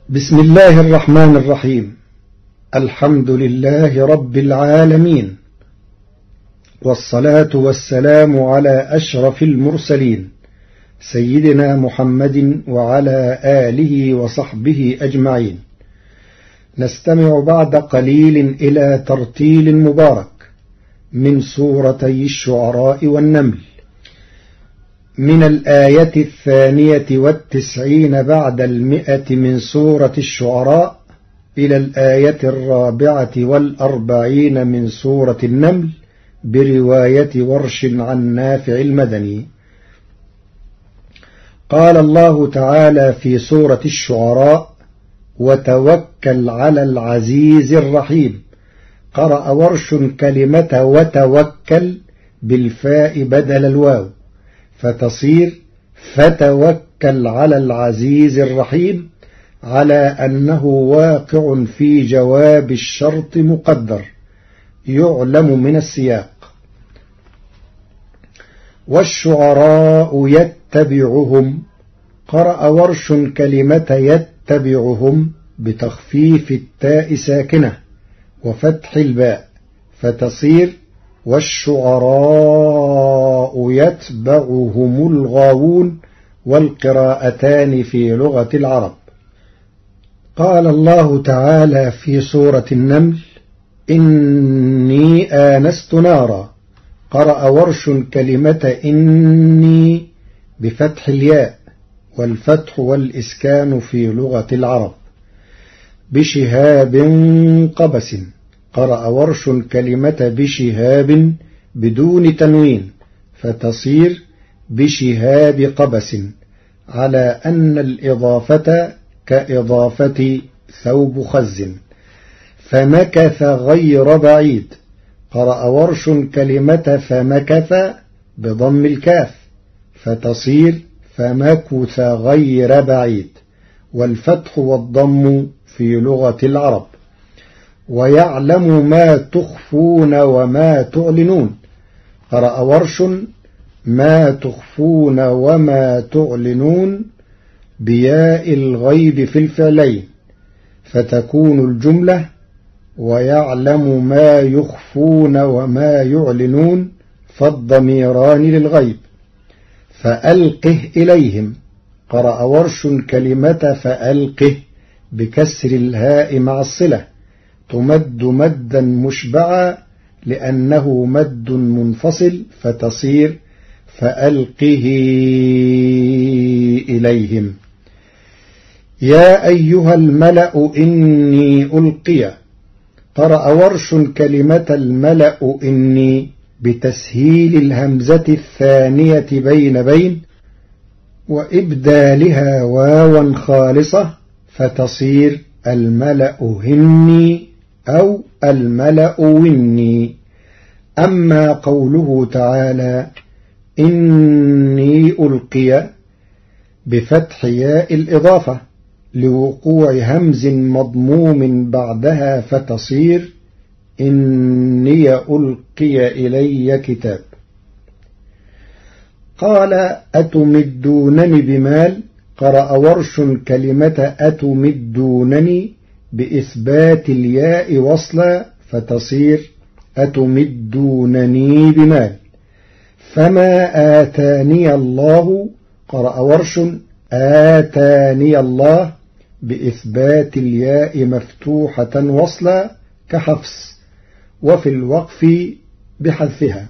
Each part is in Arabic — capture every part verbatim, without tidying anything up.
بسم الله الرحمن الرحيم. الحمد لله رب العالمين، والصلاة والسلام على أشرف المرسلين سيدنا محمد وعلى آله وصحبه أجمعين. نستمع بعد قليل إلى ترتيل مبارك من سورتي الشعراء والنمل، من الآية الثانية والتسعين بعد المئة من سورة الشعراء إلى الآية الرابعة والأربعين من سورة النمل، برواية ورش عن نافع المدني. قال الله تعالى في سورة الشعراء: وتوكل على العزيز الرحيم. قرأ ورش كلمة وتوكل بالفاء بدل الواو، فتصير فتوكل على العزيز الرحيم، على أنه واقع في جواب الشرط مقدر يعلم من السياق. والشعراء يتبعهم. قرأ ورش كلمة يتبعهم بتخفيف التاء ساكنة وفتح الباء، فتصير والشعراء يتبعهم الغاوون، والقراءتان في لغة العرب. قال الله تعالى في سورة النمل: إني آنست نارا. قرأ ورش كلمة إني بفتح الياء، والفتح والإسكان في لغة العرب. بشهاب قبس. قرأ ورش كلمة بشهاب بدون تنوين، فتصير بشهاب قبس، على أن الإضافة كإضافة ثوب خز. فمكث غير بعيد. قرأ ورش كلمة فمكث بضم الكاف، فتصير فمكث غير بعيد، والفتح والضم في لغة العرب. ويعلم ما تخفون وما تعلنون. قرأ ورش ما تخفون وما تعلنون بياء الغيب في الفعلين، فتكون الجملة ويعلم ما يخفون وما يعلنون، فالضميران للغيب. فألقه إليهم. قرأ ورش كلمة فألقه بكسر الهاء مع الصلة، تمد مدا مشبعا لأنه مد منفصل، فتصير فألقه إليهم. يا أيها الملأ إني ألقي. قرأ ورش كلمة الملأ إني بتسهيل الهمزة الثانية بين بين وإبدالها واوا خالصة، فتصير الملأ هني أو الملأ وني. أما قوله تعالى إني ألقي بفتح ياء الإضافة لوقوع همز مضموم بعدها، فتصير إني ألقي إلي كتاب. قال أتمدونني بمال. قرأ ورش كلمة أتمدونني بإثبات الياء وصلا، فتصير أتمدونني بمال. فما آتاني الله. قرأ ورش آتاني الله بإثبات الياء مفتوحة وصلا كحفص، وفي الوقف بحذفها.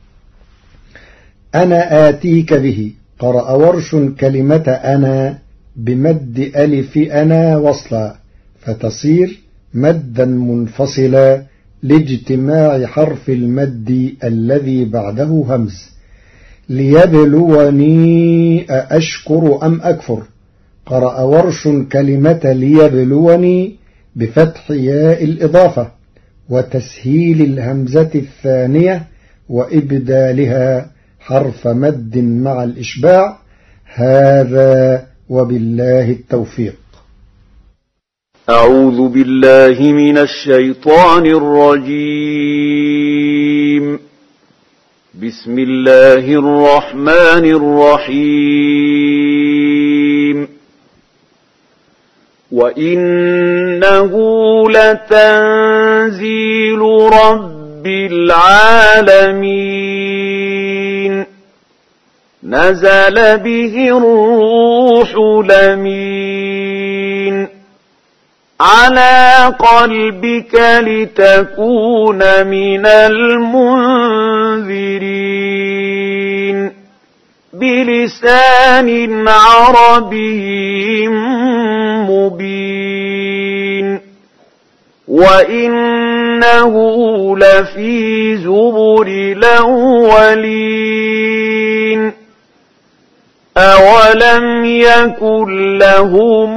أنا آتيك به. قرأ ورش كلمة أنا بمد ألف أنا وصلا، فتصير مدا منفصلا لاجتماع حرف المد الذي بعده همز. ليبلوني أأشكر أم أكفر. قرأ ورش كلمة ليبلوني بفتح ياء الإضافة وتسهيل الهمزة الثانية وإبدالها حرف مد مع الإشباع. هذا وبالله التوفيق. أعوذ بالله من الشيطان الرجيم. بسم الله الرحمن الرحيم. وإنه لتنزيل رب العالمين نزل به الروح الأمين على قلبك لتكون من المنذرين بلسان عربي مبين وإنه لفي زبر الأولين أولم يكن لهم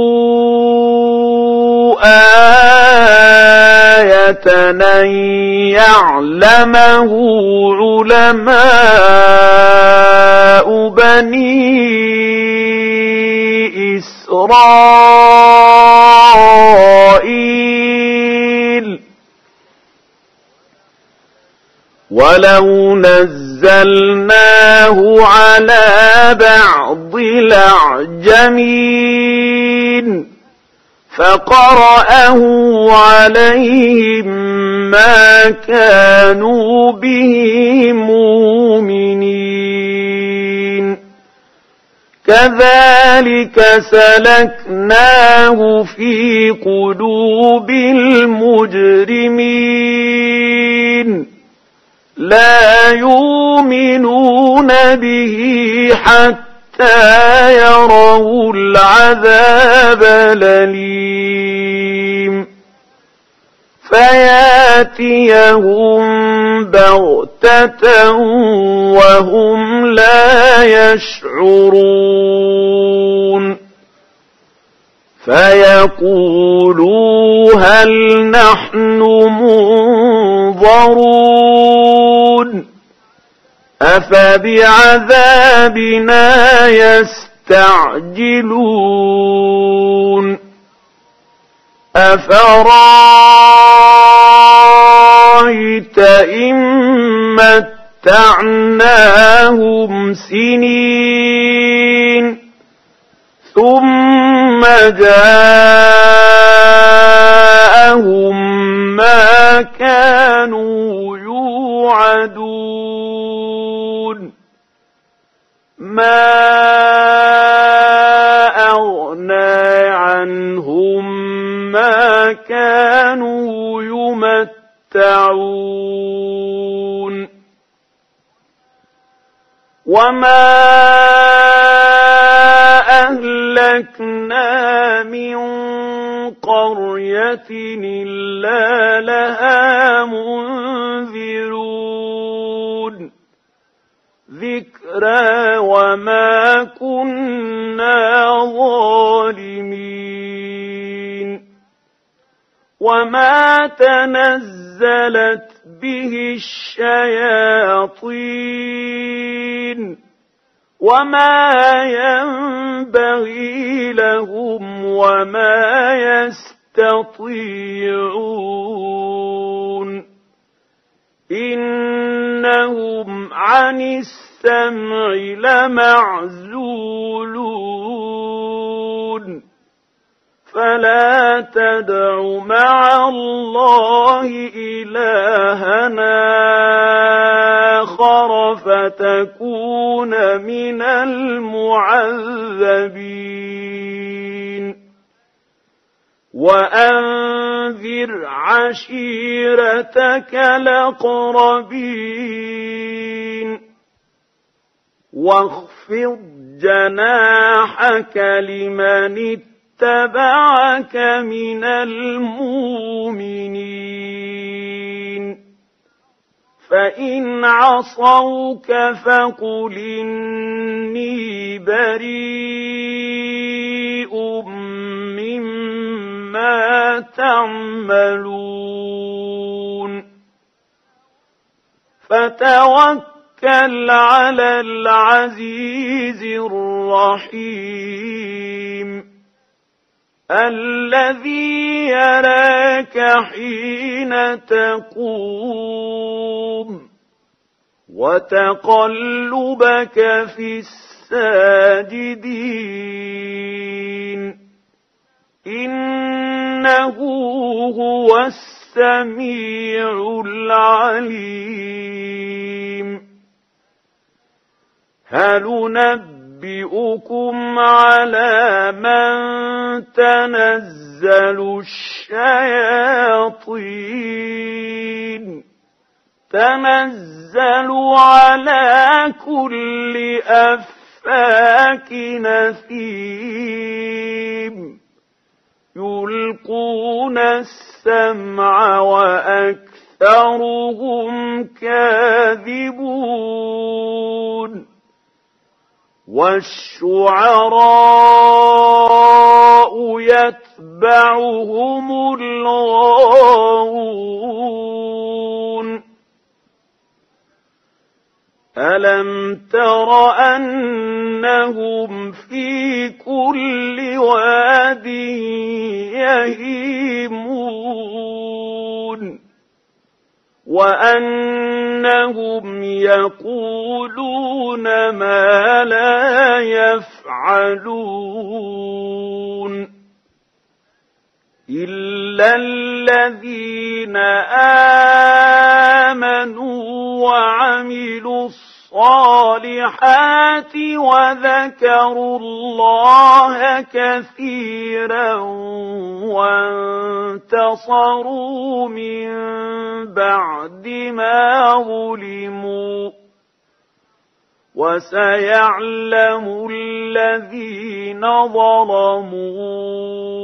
آية أن يعلمه علماء بني إسرائيل ولو نزلناه على بعض الأعجمين فقرأه عليهم ما كانوا به مؤمنين كذلك سلكناه في قلوب المجرمين لا يؤمنون به حتى يروا العذاب الأليم فياتيهم بغتة وهم لا يشعرون فيقولوا هل نحن منظرون أفبعذابنا يستعجلون أفرأيت إن متعناهم سنين ثم جاءهم ما كانوا يوعدون ما أغنى عنهم ما كانوا يمتعون وما أهلكنا من قرية إلا لها منذرون ذكرى وما كنا ظالمين وما تنزلت به الشياطين وما ينبغي لهم وما يستطيعون إنهم عن السمع لمعزولون فلا تدع مع الله إلهنا آخر فتكون من المعذبين وأنذر عشيرتك الأقربين واخفض جناحك لمن اتبعك من المؤمنين فإن عصوك فقل إني بريء مما تعملون فتوكل على العزيز الرحيم الذي يراك حين تقوم وتقلبك في الساجدين إنه هو السميع العليم هل ننبئكم على من تنزل الشياطين تنزل على كل أفاك نثيم يلقون السمع وأكثرهم كاذبون والشعراء يتبعهم الغاوون ألم تر أنهم في كل واد يهيمون وأنهم يقولون ما لا يفعلون إلا الذين آمنوا وعملوا الصالحات وذكروا الله كثيرا وانتصروا من بعد ما ظلموا وسيعلم الذين ظلموا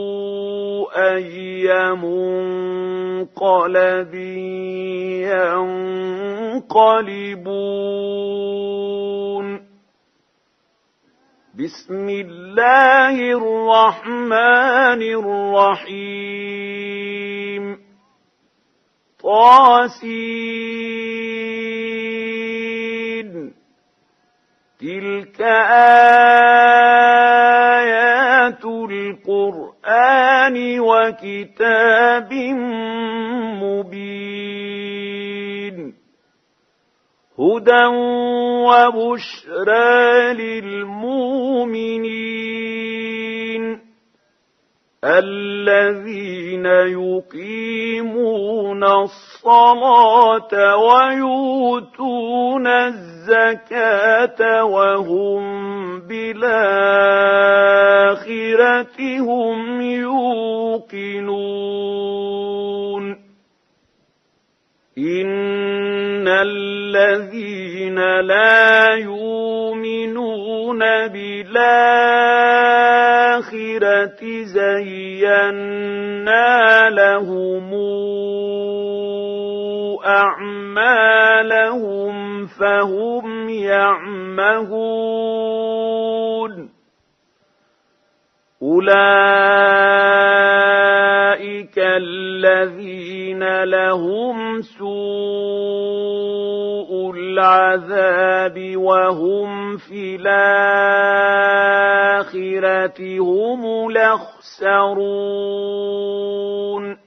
أي منقلب ينقلبون بسم الله الرحمن الرحيم طاسين تلك آيات القرآن وكتاب مبين هدى وبشرى للمؤمنين الذين يقيمون الصلاة ويؤتون الزكاة وهم بالآخرة هم يوقنون إن الذين لا يؤمنون بالآخرة زينا لهم أعمالهم فهم يعمهون أولئك الذين لهم سوء العذاب وهم في الآخرة هم الأخسرون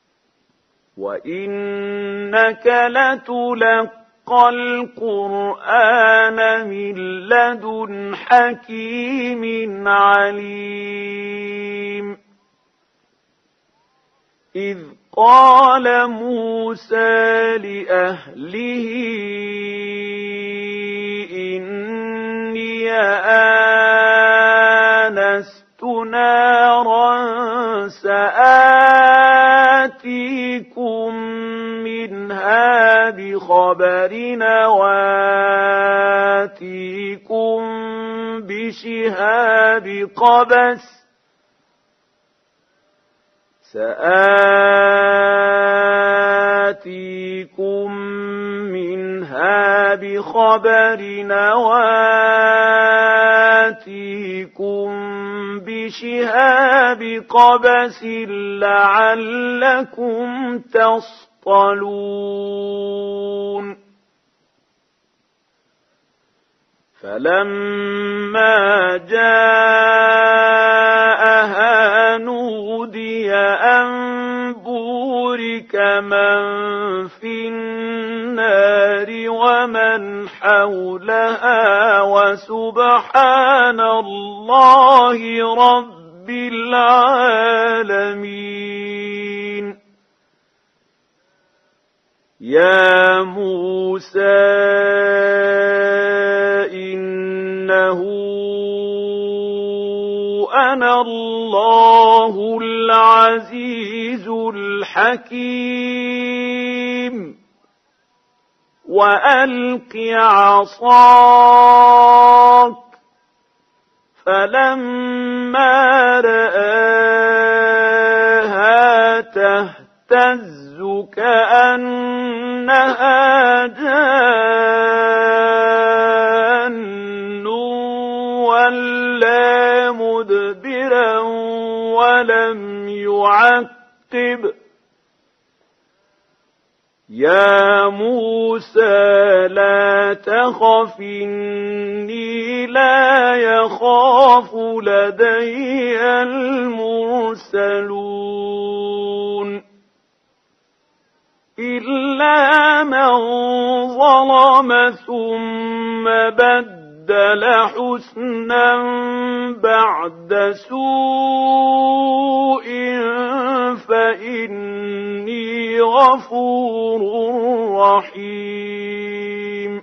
وإنك لتلقى القرآن من لدن حكيم عليم إذ قال موسى لأهله إني آنست نارا سآتيكم منها بخبر وآتيكم بشهاب قبس سآتيكم منها بخبر وآتيكم بشهاب قبس لعلكم تصطلون فلما جاءها نودي أن بورك من في النار ومن حولها وسبحان الله رب العالمين العالمين يا موسى إنه أنا الله العزيز الحكيم وألق عصاك فلما رآها تهتز كأنها جان ولا مدبرا ولم يعقب يا موسى لا تخف إني لا يخاف لدي المرسلون إلا من ظلم ثم بدل حسنا بعد سوء فإني غفور رحيم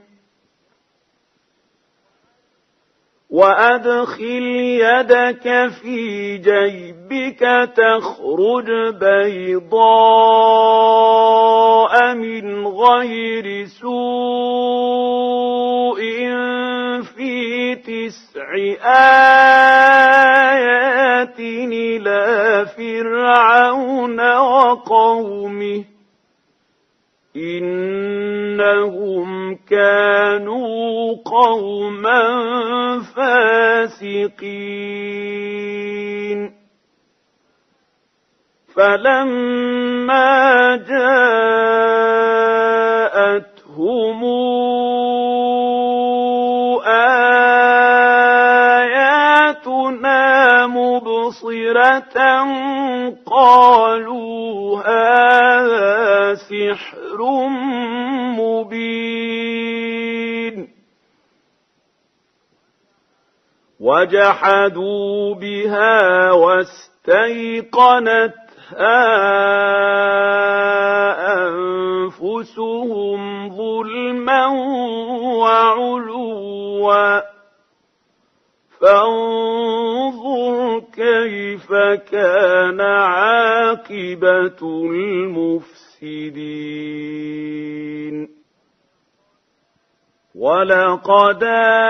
وأدخل يدك في جيبك تخرج بيضاء من غير سوء في تسع آيات إلى فرعون وقومه إنهم كانوا قوما فاسقين فلما جاءتهم آياتنا مبصرة قالوا هذا سحر مبين وجحدوا بها واستيقنتها أنفسهم ظلما وعلوا فانظر كيف كان عاقبة المفسدين ولقد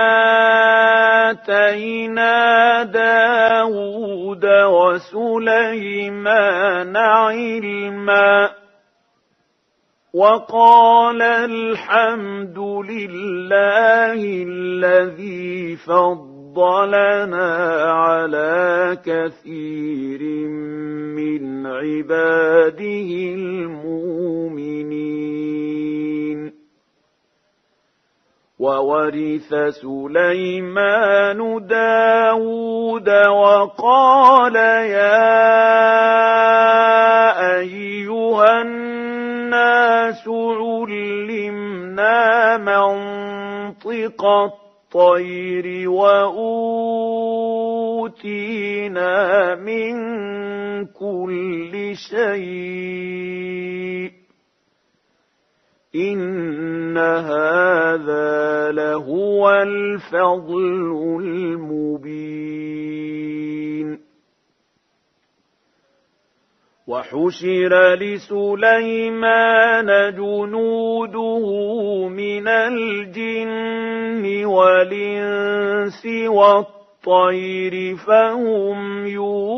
آتينا داود وسليمان علما وقال الحمد لله الذي فضلنا على كثير من عباده المؤمنين وورث سليمان داود وقال يا أيها الناس علمنا منطق الطير وأوتينا من كل شيء إن هذا لهو الفضل المبين وحشر لسليمان جنوده من الجن والإنس والطير فهم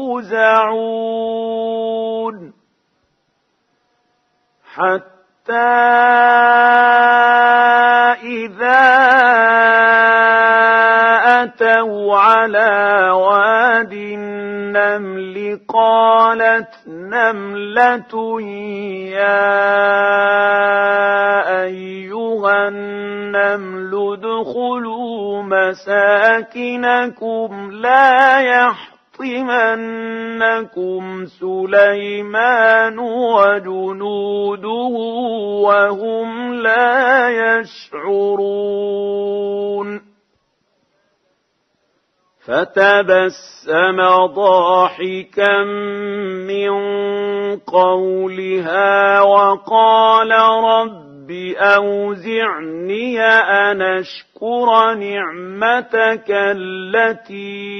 يوزعون حتى إذا أتوا على واد النمل قالت نملة يا أيها النمل ادخلوا مساكنكم لا يحطمنكم سليمان وجنوده وهم لا يشعرون فتبسم ضاحكا من قولها وقال رب أوزعني أن أشكر نعمتك التي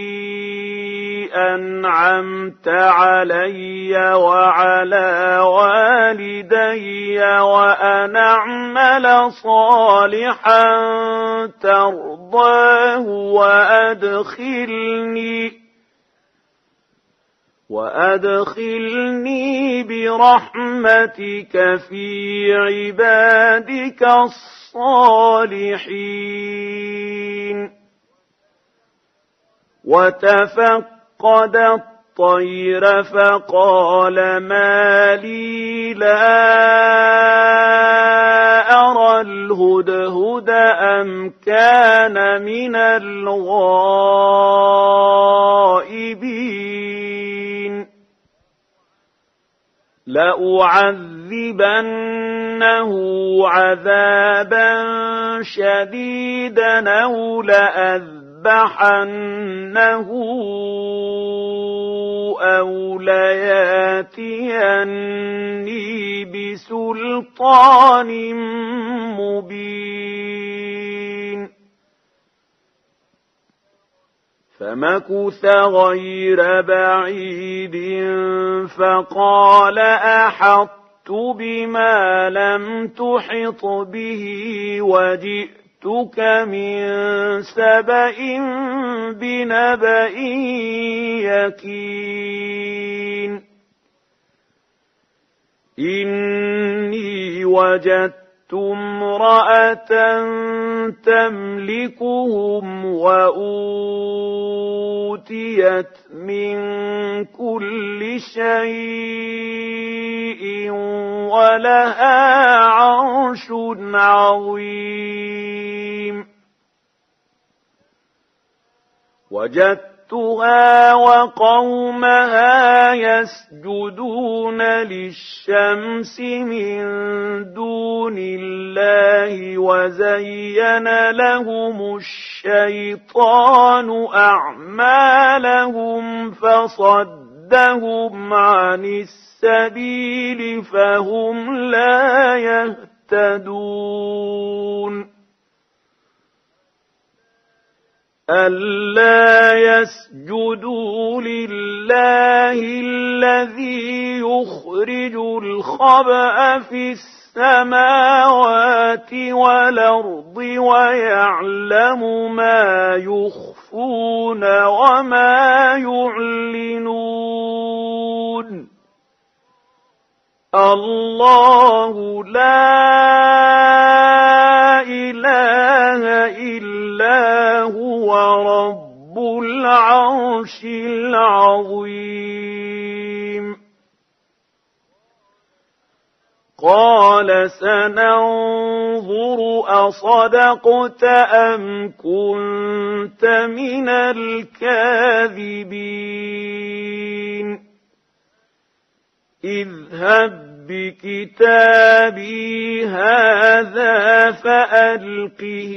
أنعمت علي وعلى والدي وأن أعمل صالحا ترضاه وأدخلني وأدخلني برحمتك في عبادك الصالحين. وتفقد الطير فقال ما لي لا أرى الهدهد أم كان من الغائبين لأعذبنه عذابا شديدا أو لأذبحنه أو لياتيني بسلطان مبين. فمكث غير بعيد فقال أحطت بما لم تحط به وجئتك من سبأ بنبأ يقين. إني وجدت امرأة تملكهم وأوتيت من كل شيء ولها عرش عظيم. وجدتها وقومها يسجدون للشمس من دون الله وزين لهم الشيطان أعمالهم فصدهم عن السبيل فهم لا يهتدون. ألا يسجدوا لله الذي يخرج الخبأ في السماوات والأرض ويعلم ما يخفون وما يعلنون. الله لا إله إلا هو رب العرش العظيم. قال سننظر أصدقت أم كنت من الكاذبين. اذهب بكتابي هذا فألقه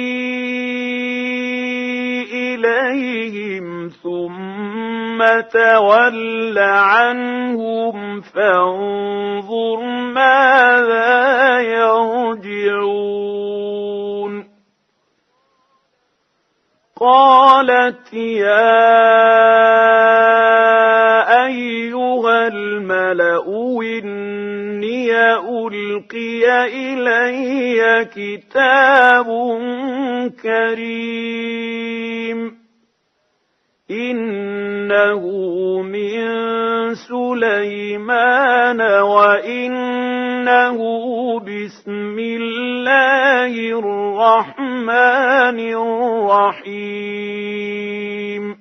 إليهم ثم تول عنهم فانظر ماذا يرجعون. قالت يا أيها الملأ إني ألقي إلي كتاب كريم إنه من سليمان وإنه بسم الله الرحمن الرحيم.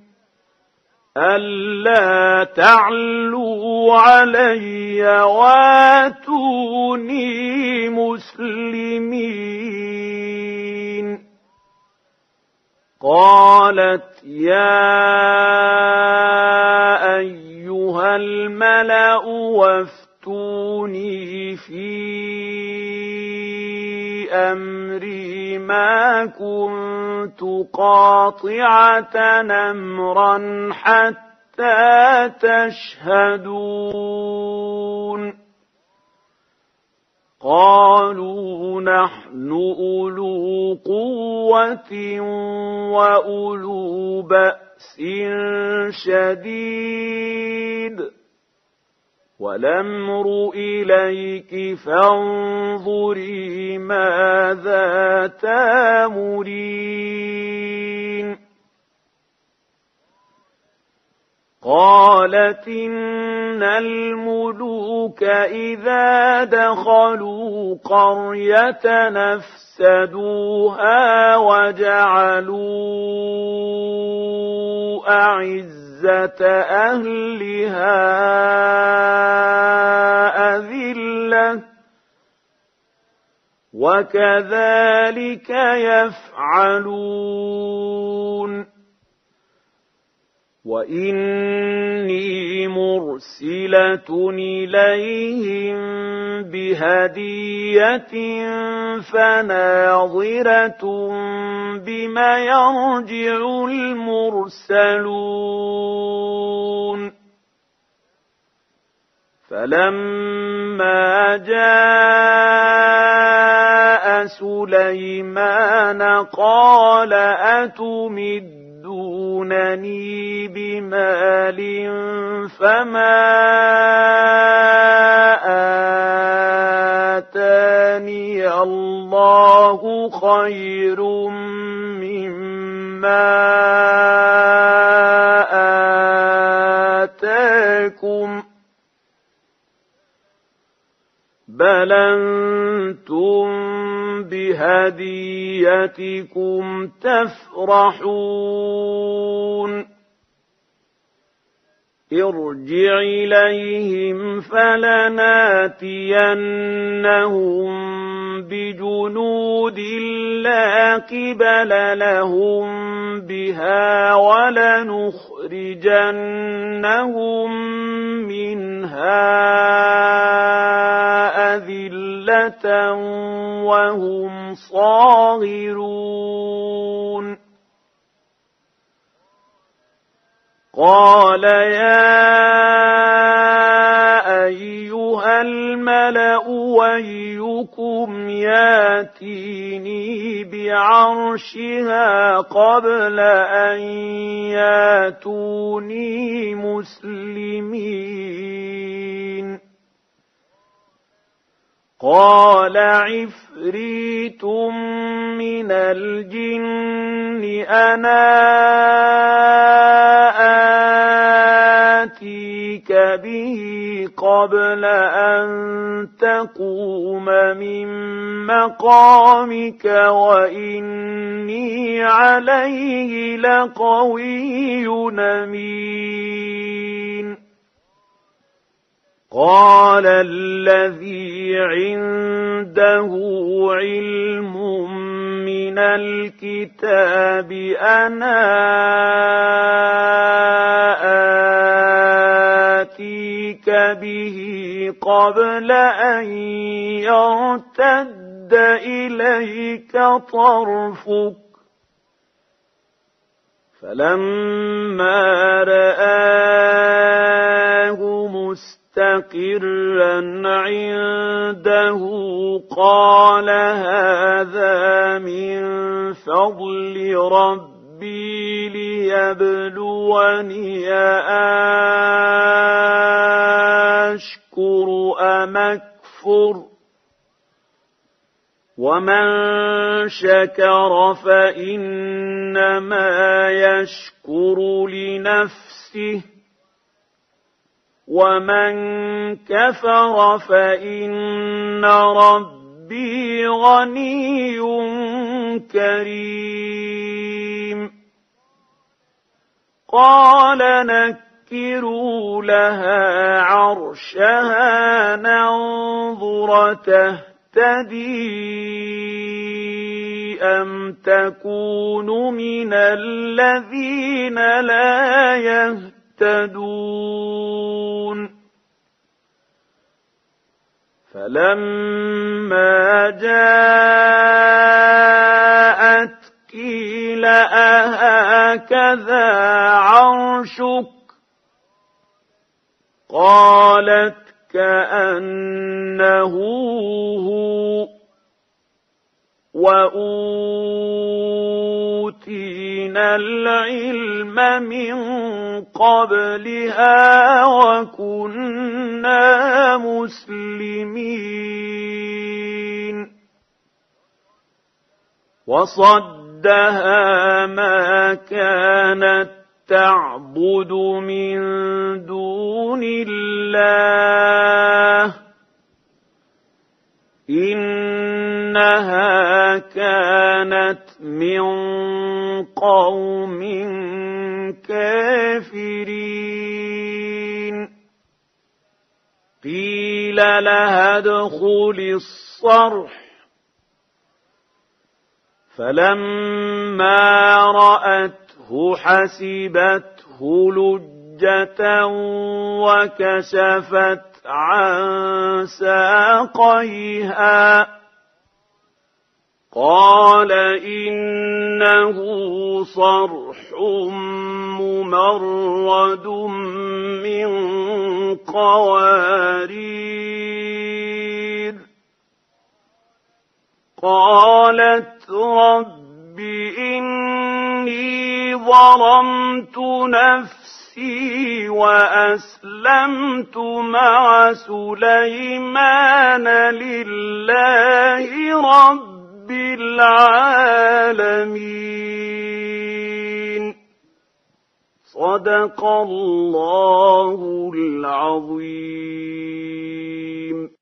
ألا تعلوا علي واتوني مسلمين. قالت يا أيها الملأ وافتوني في أمري ما كنت قاطعة أمرا حتى تشهدون قالوا نحن أولو قوة وأولو بأس شديد والأمر إليك فانظري ماذا تأمرين قالت إن الملوك إذا دخلوا قرية نفسدوها وجعلوا أعزة أهلها أذلة وكذلك يفعلون وإني مرسلة إليهم بهدية فناظرة بما يرجع المرسلون فلما جاء سليمان قال أتمد دونني بمال فما آتاني الله خير مما آتاكم بل أنتم بهديتكم تفرحون ارجع إليهم فلناتينهم بجنود لا قبل لهم بها ولنخرجنهم منها أذلة وهم صاغرون قال يا أيها الملأ أيكم ياتيني بعرشها قبل أن ياتوني مسلمين قال عفريت من الجن أنا آتيك به قبل أن تقوم من مقامك وإني عليه لقوي أمين قال الذي عنده علم من الكتاب أنا آتيك به قبل أن يرتد إليك طرفك فلما رآه مستقرا عنده قال هذا من فضل ربي ليبلوني أشكر أم أكفر ومن شكر فإنما يشكر لنفسه ومن كفر فإن ربي غني كريم قال نكروا لها عرشها ننظر تهتدي أم تكون من الذين لا يهتدون فلما جاء هكذا عرشك؟ قالت كأنه هو. وأوتينا العلم من قبلها وكنا مسلمين. وصدها ما كانت تعبد من دون الله إنها كانت من قوم كافرين. قيل لها ادخل الصرح فلما رأته حسبته لجة وكشفت عن ساقيها قال إنه صرح ممرد من قوارير. قالت رب إني ظلمت نفسي وأسلمت مع سليمان لله رب العالمين. صدق الله العظيم.